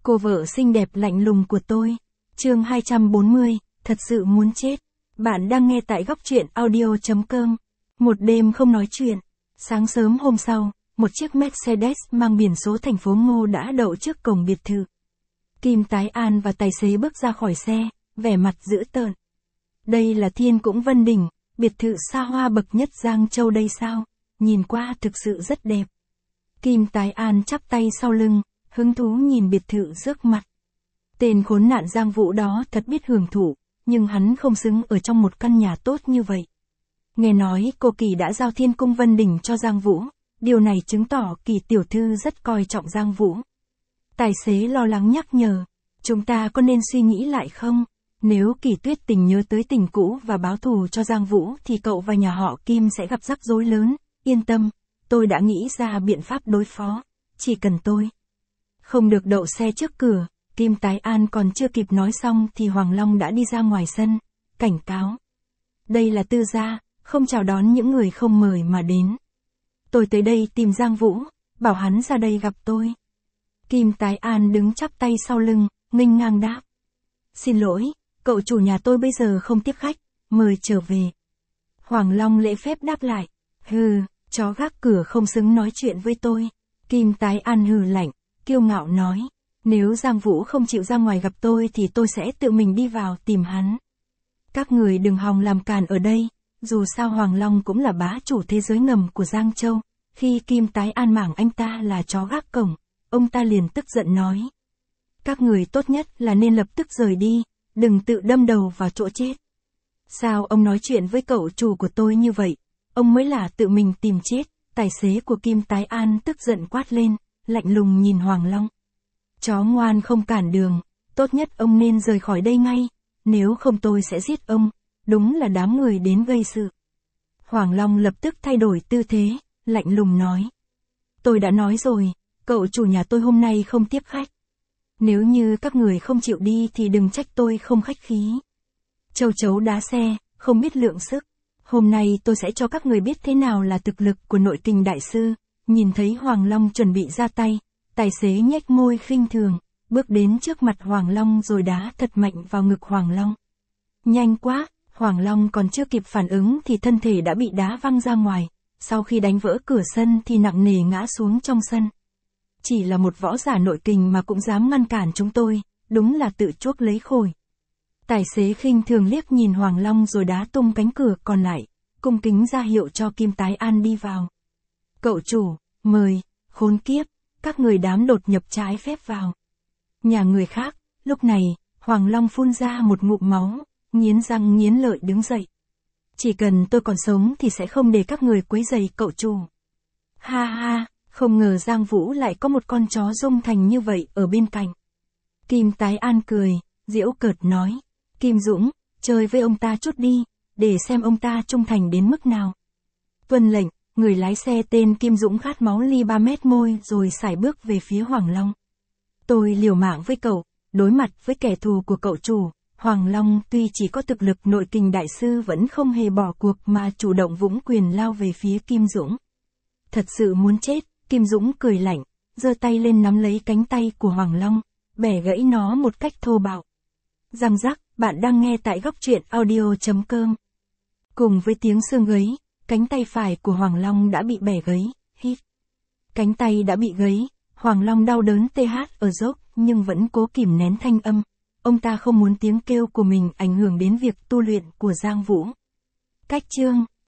Cô vợ xinh đẹp lạnh lùng của tôi. Chương 240, thật sự muốn chết. Bạn đang nghe tại góc truyện audio.com. Một đêm không nói chuyện. Sáng sớm hôm sau, một chiếc Mercedes mang biển số thành phố Ngô đã đậu trước cổng biệt thự. Kim Tái An và tài xế bước ra khỏi xe, vẻ mặt dữ tợn. Đây là Thiên Cũng Vân Đỉnh, biệt thự xa hoa bậc nhất Giang Châu đây sao? Nhìn qua thực sự rất đẹp. Kim Tái An chắp tay sau lưng, hứng thú nhìn biệt thự trước mặt. Tên khốn nạn Giang Vũ đó thật biết hưởng thụ, nhưng hắn không xứng ở trong một căn nhà tốt như vậy. Nghe nói cô Kỳ đã giao Thiên Cung Vân Đỉnh cho Giang Vũ, điều này chứng tỏ Kỳ tiểu thư rất coi trọng Giang Vũ. Tài xế lo lắng nhắc nhở, chúng ta có nên suy nghĩ lại không? Nếu Kỳ Tuyết Tình nhớ tới tình cũ và báo thù cho Giang Vũ thì cậu và nhà họ Kim sẽ gặp rắc rối lớn. Yên tâm, tôi đã nghĩ ra biện pháp đối phó, chỉ cần tôi không được đậu xe trước cửa. Kim Tái An còn chưa kịp nói xong thì Hoàng Long đã đi ra ngoài sân, cảnh cáo. Đây là tư gia, không chào đón những người không mời mà đến. Tôi tới đây tìm Giang Vũ, bảo hắn ra đây gặp tôi. Kim Tái An đứng chắp tay sau lưng, nghênh ngang đáp. Xin lỗi, cậu chủ nhà tôi bây giờ không tiếp khách, mời trở về. Hoàng Long lễ phép đáp lại. Hừ, chó gác cửa không xứng nói chuyện với tôi. Kim Tái An hừ lạnh, kiêu ngạo nói. Nếu Giang Vũ không chịu ra ngoài gặp tôi thì tôi sẽ tự mình đi vào tìm hắn. Các người đừng hòng làm càn ở đây, dù sao Hoàng Long cũng là bá chủ thế giới ngầm của Giang Châu. Khi Kim Tái An mảng anh ta là chó gác cổng, ông ta liền tức giận nói. Các người tốt nhất là nên lập tức rời đi, đừng tự đâm đầu vào chỗ chết. Sao ông nói chuyện với cậu chủ của tôi như vậy? Ông mới là tự mình tìm chết. Tài xế của Kim Tái An tức giận quát lên, lạnh lùng nhìn Hoàng Long. Chó ngoan không cản đường, tốt nhất ông nên rời khỏi đây ngay, nếu không tôi sẽ giết ông, đúng là đám người đến gây sự. Hoàng Long lập tức thay đổi tư thế, lạnh lùng nói. Tôi đã nói rồi, cậu chủ nhà tôi hôm nay không tiếp khách. Nếu như các người không chịu đi thì đừng trách tôi không khách khí. Châu chấu đá xe, không biết lượng sức. Hôm nay tôi sẽ cho các người biết thế nào là thực lực của nội kình đại sư. Nhìn thấy Hoàng Long chuẩn bị ra tay, tài xế nhếch môi khinh thường, bước đến trước mặt Hoàng Long rồi đá thật mạnh vào ngực Hoàng Long. Nhanh quá, Hoàng Long còn chưa kịp phản ứng thì thân thể đã bị đá văng ra ngoài, sau khi đánh vỡ cửa sân thì nặng nề ngã xuống trong sân. Chỉ là một võ giả nội kình mà cũng dám ngăn cản chúng tôi, đúng là tự chuốc lấy khổi. Tài xế khinh thường liếc nhìn Hoàng Long rồi đá tung cánh cửa còn lại, cung kính ra hiệu cho Kim Tái An đi vào. Cậu chủ, mời, khốn kiếp, các người đám đột nhập trái phép vào nhà người khác. Lúc này, Hoàng Long phun ra một ngụm máu, nghiến răng nghiến lợi đứng dậy. Chỉ cần tôi còn sống thì sẽ không để các người quấy rầy cậu chủ. Ha ha, không ngờ Giang Vũ lại có một con chó dung thành như vậy ở bên cạnh. Kim Tái An cười, giễu cợt nói. Kim Dũng, chơi với ông ta chút đi, để xem ông ta trung thành đến mức nào. Tuân lệnh, người lái xe tên Kim Dũng khát máu ly 3 mét môi rồi sải bước về phía Hoàng Long. Tôi liều mạng với cậu, đối mặt với kẻ thù của cậu chủ. Hoàng Long tuy chỉ có thực lực nội kình đại sư vẫn không hề bỏ cuộc mà chủ động vũng quyền lao về phía Kim Dũng. Thật sự muốn chết, Kim Dũng cười lạnh, giơ tay lên nắm lấy cánh tay của Hoàng Long, bẻ gãy nó một cách thô bạo. Răng rắc, bạn đang nghe tại góc truyện audio.com. Cùng với tiếng xương gãy, cánh tay phải của Hoàng Long đã bị bẻ gãy, hít. Cánh tay đã bị gãy, Hoàng Long đau đớn tê hát ở dốc nhưng vẫn cố kìm nén thanh âm. Ông ta không muốn tiếng kêu của mình ảnh hưởng đến việc tu luyện của Giang Vũ. Cách chương